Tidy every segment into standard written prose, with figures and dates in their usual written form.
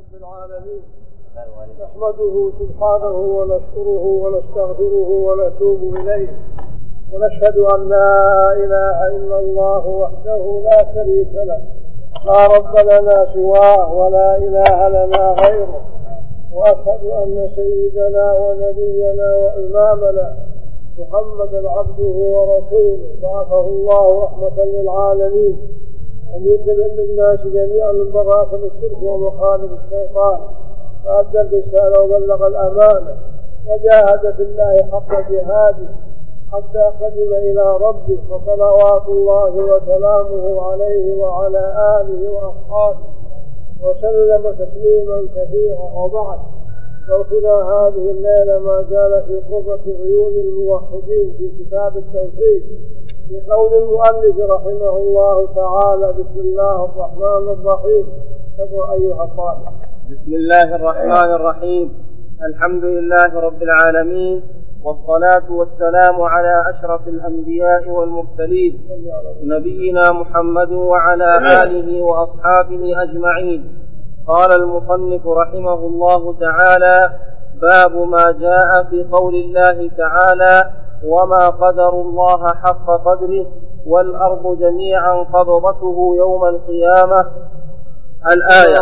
رب العالمين. نحمده سبحانه ونشكره ونستغفره ونتوب إليه، ونشهد أن لا إله إلا الله وحده لا شريك له، لا رب لنا سواه ولا إله لنا غيره، وأشهد أن سيدنا ونبينا وإمامنا محمدا عبده ورسوله بعثه الله رحمة للعالمين، أن ينزل للناس جميعا من براءة الشرك ومخالف الشيطان، فأدى الرسالة وبلغ الأمانة وجاهد في الله حق جهاده حتى قدم إلى ربه، فصلوات الله وسلامه عليه وعلى آله وأصحابه وسلم تسليما كثيرا. وبعد، درسنا هذه الليلة ما زال في قرة عيون الموحدين في كتاب التوحيد، بقول المؤلف رحمه الله تعالى: بسم الله الرحمن الرحيم. تقرأ أيها الطالب. بسم الله الرحمن الرحيم. الحمد لله رب العالمين، والصلاة والسلام على أشرف الأنبياء والمرسلين نبينا محمد وعلى آله وأصحابه أجمعين. قال المصنف رحمه الله تعالى: باب ما جاء في قول الله تعالى: وما قدروا الله حق قدره والأرض جميعا قبضته يوم القيامة. الآية.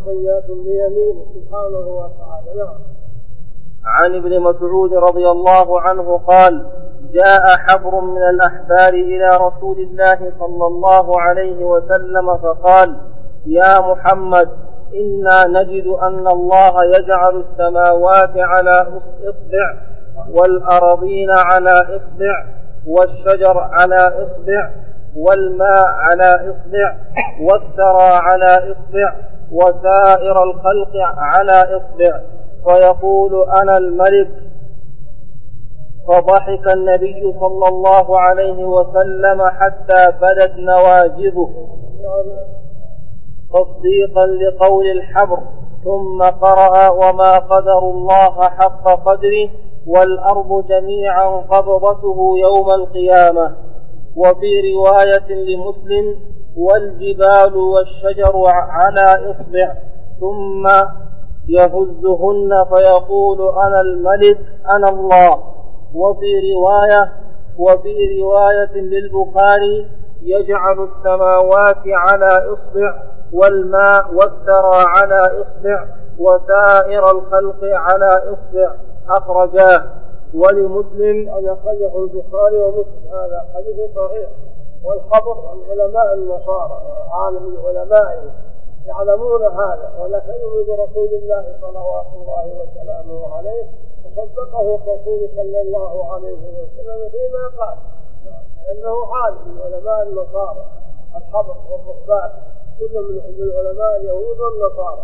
عن ابن مسعود رضي الله عنه قال: جاء حبر من الأحبار إلى رسول الله صلى الله عليه وسلم فقال: يا محمد، إنا نجد أن الله يجعل السماوات على إصبع، والأراضين على إصبع، والشجر على إصبع، والماء على إصبع، والثرى على إصبع، وسائر الخلق على إصبع، فيقول: أنا الملك. فضحك النبي صلى الله عليه وسلم حتى بدت نواجذه تصديقا لقول الحبر، ثم قرأ: وما قدروا الله حق قدره والأرض جميعا قبضته يوم القيامة. وفي رواية لمسلم: والجبال والشجر على إصبع، ثم يهزهن فيقول: أنا الملك أنا الله. وفي رواية للبخاري: يجعل السماوات على إصبع، والماء والثرى على إصبع، وسائر الخلق على إصبع. أخرجاه. ولمسلم أن يخرجه البخاري ومسلم. هذا حديث صحيح. والحبر العلماء النصارى، عالم العلماء يعلمون هذا، ولكن يؤمن رسول الله صلوات الله وسلامه عليه، فصدقه الرسول صلى الله عليه وسلم فيما قال، لأنه عالم من علماء النصارى. الحبر والرهبان كل من العلماء اليهود والنصارى.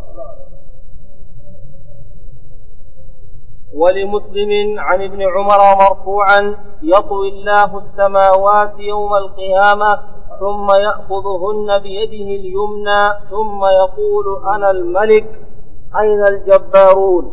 ولمسلم عن ابن عمر مرفوعا: يطوي الله السماوات يوم القيامة ثم يأخذهن بيده اليمنى ثم يقول: أنا الملك أين الجبارون.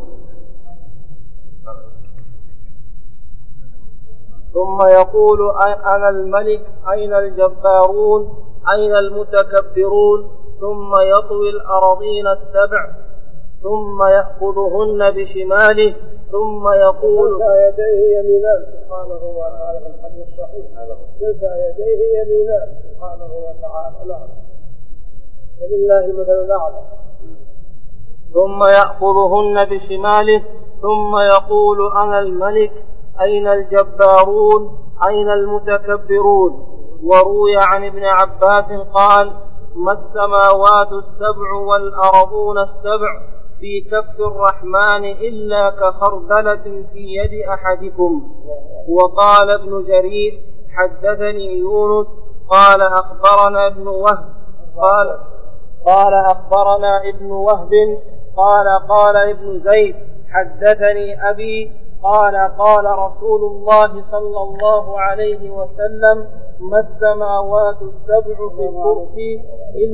ثم يقول: أنا الملك أين الجبارون أين المتكبرون. ثم يطوي الأراضين السبع ثم يأخذهن بشماله ثم يقول: كلتا يديه يمينان سبحانه وتعالى. في الحديث الصحيح: كلتا يديه يمينان سبحانه وتعالى. ولله مثل الأعلى. ثم يأخذهن بشماله ثم يقول: أنا الملك أين الجبارون أين المتكبرون. وروي عن ابن عباس قال: ما السماوات السبع والأرضون السبع في كف الرحمن إلا كخردلة في يد أحدكم. وقال ابن جرير: حدثني يونس قال أخبرنا ابن وهب قال أخبرنا ابن وهب قال ابن زيد: حدثني أبي قال رسول الله صلى الله عليه وسلم: ما السماوات السبع في الكرسي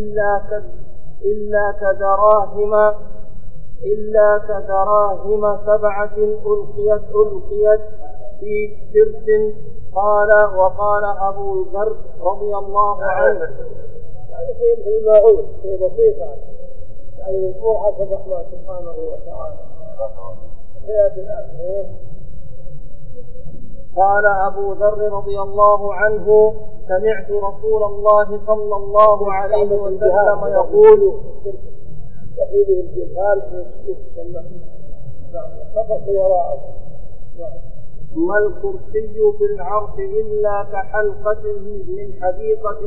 إلا كدراهم سبعة ألقيت في ترس. وقال أبو ذر رضي الله عنه: هذا شيء مثل الماعون، شيء بسيط. يعني الأمور حسب الرحمن سبحانه وتعالى. سيأتي الآن. قال أبو ذر رضي الله عنه: سمعت رسول الله صلى الله عليه وسلم يقول: تقييده الجهال في السوق فقط وراءه. ما الكرسي في العرش إلا كحلقة من حديقة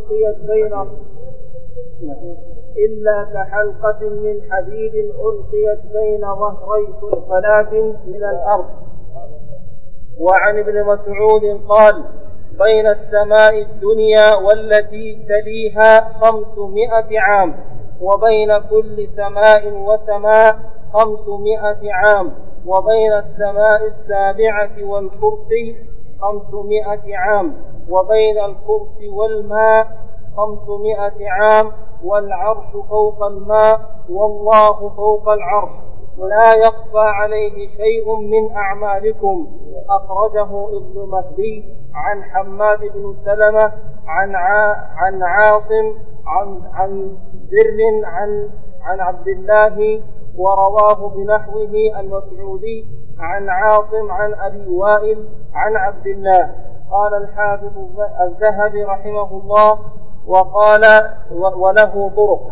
ألقيت بين ظهري سلسلات من الأرض. وعن ابن مسعود قال: بين السماء الدنيا والتي تليها 500 عام، وبين كل سماء وسماء 500 عام، وبين السماء السابعة والكرسي 500 عام، وبين الكرسي والماء 500 عام، والعرش فوق الماء، والله فوق العرش، لا يخفى عليه شيء من أعمالكم. أخرجه ابن مهدي عن حماد بن سلمة عن عاصم عن زر عن عبد الله، ورواه بنحوه المسعودي عن عاصم عن أبي وائل عن عبد الله. قال الحافظ الذهبي رحمه الله: وقال وله طرق.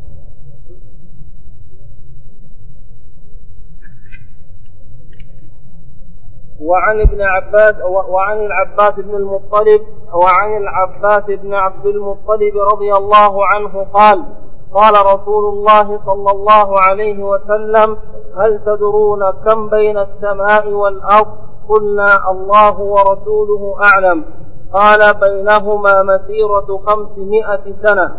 وعن العباس بن عبد المطلب رضي الله عنه قال: قال رسول الله صلى الله عليه وسلم: هل تدرون كم بين السماء والأرض؟ قلنا: الله ورسوله أعلم. قال: بينهما مسيرة 500 سنة،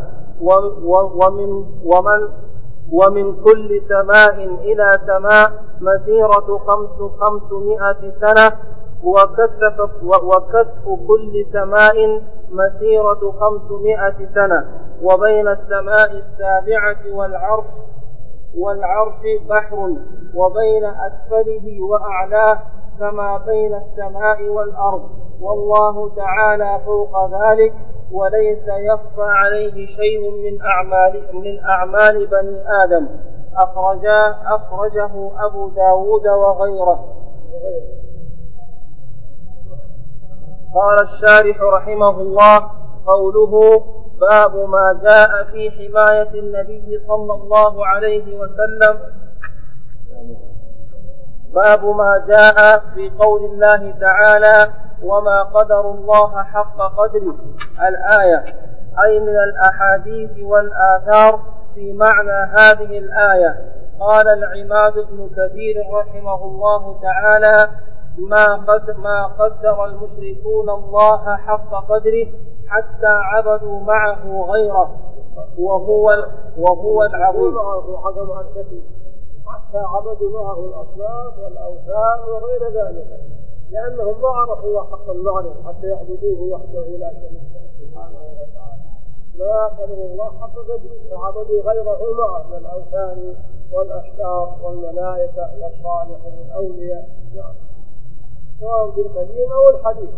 ومن كل سماء إلى سماء مسيرة 500 سنة، وكثف كل سماء مسيرة 500 سنة، وبين السماء السابعة والعرش بحر، وبين أسفله وأعلاه كما بين السماء والأرض، والله تعالى فوق ذلك، وليس يخفى عليه شيء من أعمال بني آدم. أخرجه أبو داود وغيره. قال الشارح رحمه الله: قوله: باب ما جاء في حماية النبي صلى الله عليه وسلم، باب ما جاء في قول الله تعالى: وما قدر الله حق قدره، الآية، أي من الأحاديث والآثار في معنى هذه الآية. قال العماد بن كثير رحمه الله تعالى: ما قدر المشركون الله حق قدره حتى عبدوا معه غيره، وهو العظيم. حتى عبدوا معه الأصنام والأوثان وغير ذلك، لأنهم ما عرفوا الله حق المعرفة حتى يعبدوه وحده لا شريك له سبحانه وتعالى. ما قدروا الله حق قدره، فعبدوا غيره معه من الأوثان والأشجار والملائكة والصالحين والأولياء، سواء في القديم أو الحديث.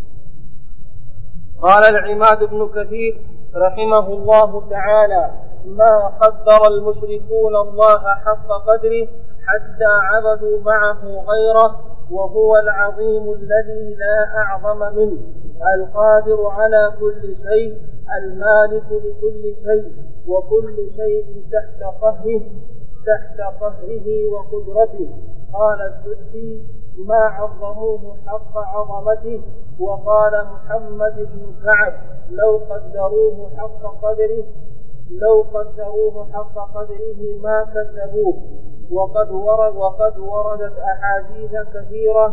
قال العماد بن كثير رحمه الله تعالى: ما قدر المشركون الله حق قدره حتى عبدوا معه غيره، وهو العظيم الذي لا أعظم منه، القادر على كل شيء، المالك لكل شيء، وكل شيء تحت قهره وقدرته. قال السدي: ما عظموه حق عظمته. وقال محمد بن كعب: لو قدروه حق قدره ما كذبوه. وقد وردت أحاديث كثيرة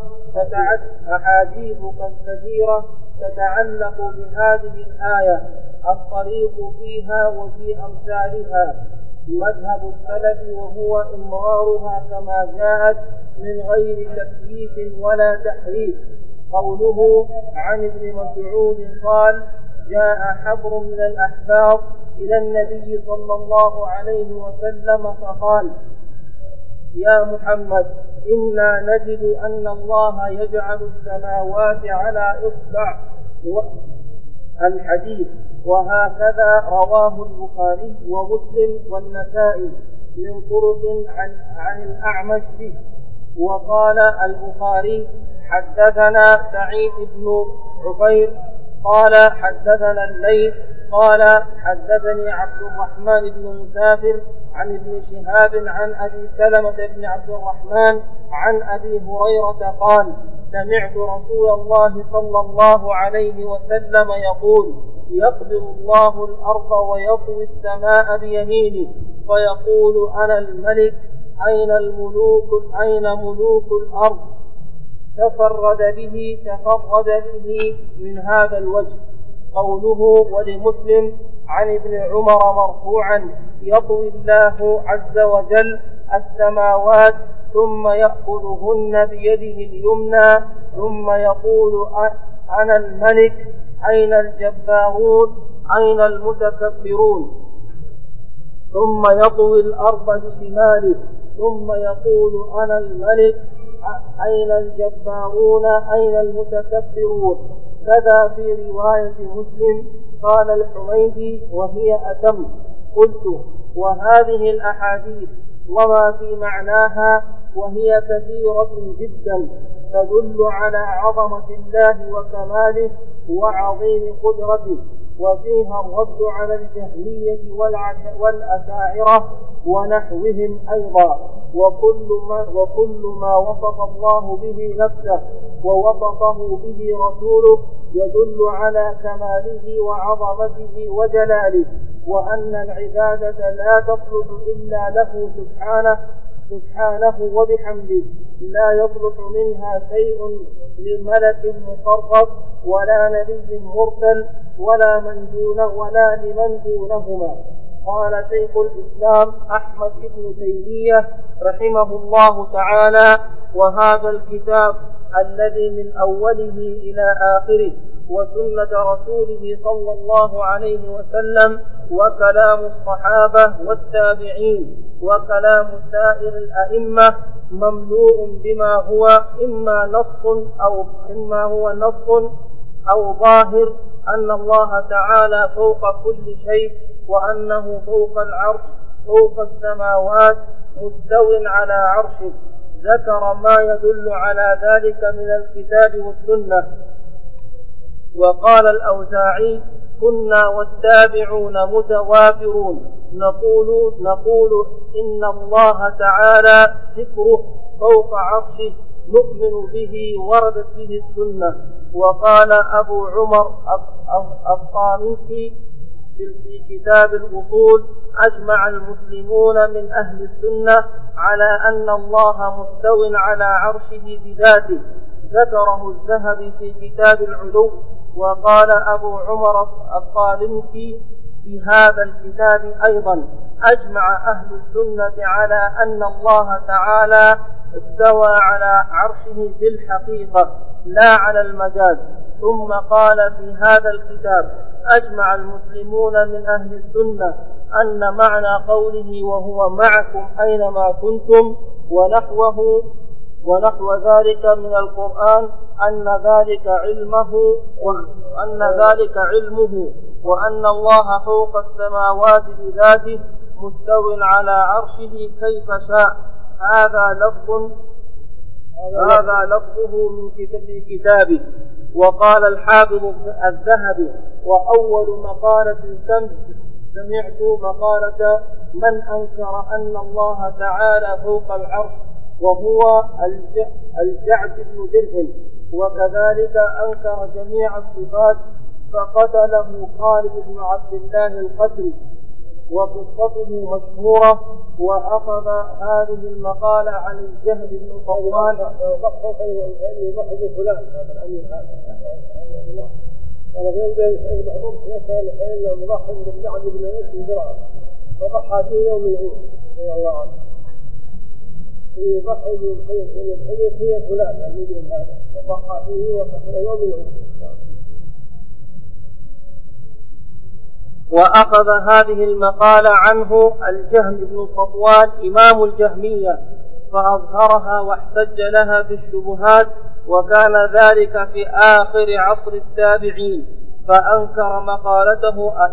تتعلق بهذه الآية، الطريق فيها وفي أمثالها مذهب السلف، وهو إمرارها كما جاءت من غير تكييف ولا تحريف. قوله عن ابن مسعود قال: جاء حبر من الأحبار إلى النبي صلى الله عليه وسلم فقال: يا محمد، إنا نجد أن الله يجعل السماوات على إصبع الحديث. وهكذا رواه البخاري ومسلم والنسائي من طرق عن الأعمش به. وقال البخاري حدثنا سعيد بن عفير قال حدثنا الليث قال حدثني عبد الرحمن بن مسافر عن ابن شهاب عن أبي سلمة بن عبد الرحمن عن أبي هريرة قال سمعت رسول الله صلى الله عليه وسلم يقول يقبض الله الأرض ويطوي السماء بيمينه فيقول أنا الملك أين ملوك الأرض تفرد به من هذا الوجه. قوله ولمسلم عن ابن عمر مرفوعا يطوي الله عز وجل السماوات ثم يأخذهن بيده اليمنى ثم يقول أنا الملك أين الجبارون أين المتكبرون ثم يطوي الأرض بشماله ثم يقول أنا الملك أين الجبارون أين المتكبرون. كذا في رواية مسلم. قال الحميدي وهي أتم. قلت وهذه الأحاديث وما في معناها وهي كثيرة جدا تدل على عظمة الله وكماله وعظيم قدرته، وفيها الرد على الجهمية والأشاعرة ونحوهم أيضا. وكل ما وصف الله به نفسه ووصفه به رسوله يدل على كماله وعظمته وجلاله، وأن العبادة لا تصلح إلا له سبحانه وبحمده، لا يصلح منها شيء لملك مقرب ولا نبي مرسل ولا لمن دونهما. قال شيخ الإسلام أحمد بن تيمية رحمه الله تعالى وهذا الكتاب الذي من أوله إلى آخره وسنة رسوله صلى الله عليه وسلم وكلام الصحابة والتابعين وكلام سائر الأئمة مملوء بما هو إما نص أو ظاهر أن الله تعالى فوق كل شيء وأنه فوق العرش فوق السماوات مستو على عرشه. ذكر ما يدل على ذلك من الكتاب والسنة. وقال الأوزاعي كنا والتابعون متوافرون نقول إن الله تعالى ذكره فوق عرشه نؤمن به وردت به السنة. وقال أبو عمر الطامنكي في كتاب الأصول أجمع المسلمون من أهل السنة على أن الله مستو على عرشه بذاته. ذكره الذهبي في كتاب العلو. وقال أبو عمر الطالمكي في هذا الكتاب أيضا أجمع أهل السنة على أن الله تعالى استوى على عرشه بالحقيقة لا على المجاز. ثم قال في هذا الكتاب أجمع المسلمون من أهل السنة أن معنى قوله وهو معكم أينما كنتم ونحو ذلك من القرآن أن ذلك علمه وأن الله فوق السماوات بذاته مستو على عرشه كيف شاء. هذا لفظه من كتابه. وقال الحافظ الذهبي وأول مقالة سمعت مقالة من أنكر أن الله تعالى فوق العرش وهو الجعد بن درهم، وكذلك أنكر جميع الصفات فقتله خالد بن عبد الله القسري وقصته مشهورة. وأخذ هذه المقالة عن الجهل بن صفوان قال غير ذلك بعضهم يسأل فإن المضحي بالجعد بن ايش من درعه فضحى فيه يوم العيد رضي الله عنه. يضحي بالضحية هي فلان المجرم هذا فضحى فيه وكفر يوم العيد. وأخذ هذه المقالة عنه الجهم بن صفوان إمام الجهمية فأظهرها واحتج لها بالشبهات، وكان ذلك في آخر عصر التابعين. فأنكر مقالته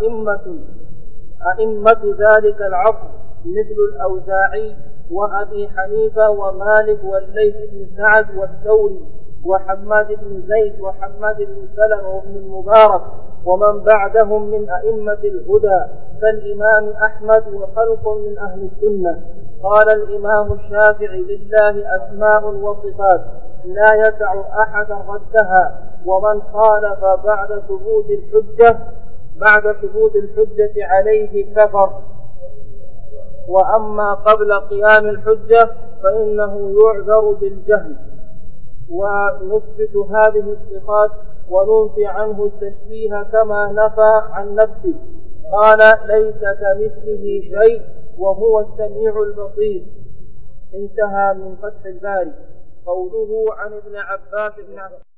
أئمة ذلك العصر مثل الأوزاعي وأبي حنيفة ومالك والليث بن سعد والثوري وحماد بن زيد وحماد بن سلمة وابن المبارك ومن بعدهم من أئمة الهدى كالإمام أحمد وخلق من أهل السنة. قال الإمام الشافعي: لله أسماء وصفات لا يسع أحدا ردها، ومن خالف بعد ثبوت الحجة عليه كفر، وأما قبل قيام الحجة فإنه يعذر بالجهل. ونثبت هذه الصفات وننفي عنه التشبيه كما نفى عن نفسه. قال: ليس كمثله شيء وهو السميع البصير. انتهى من فتح الباري. قوله عن ابن عباس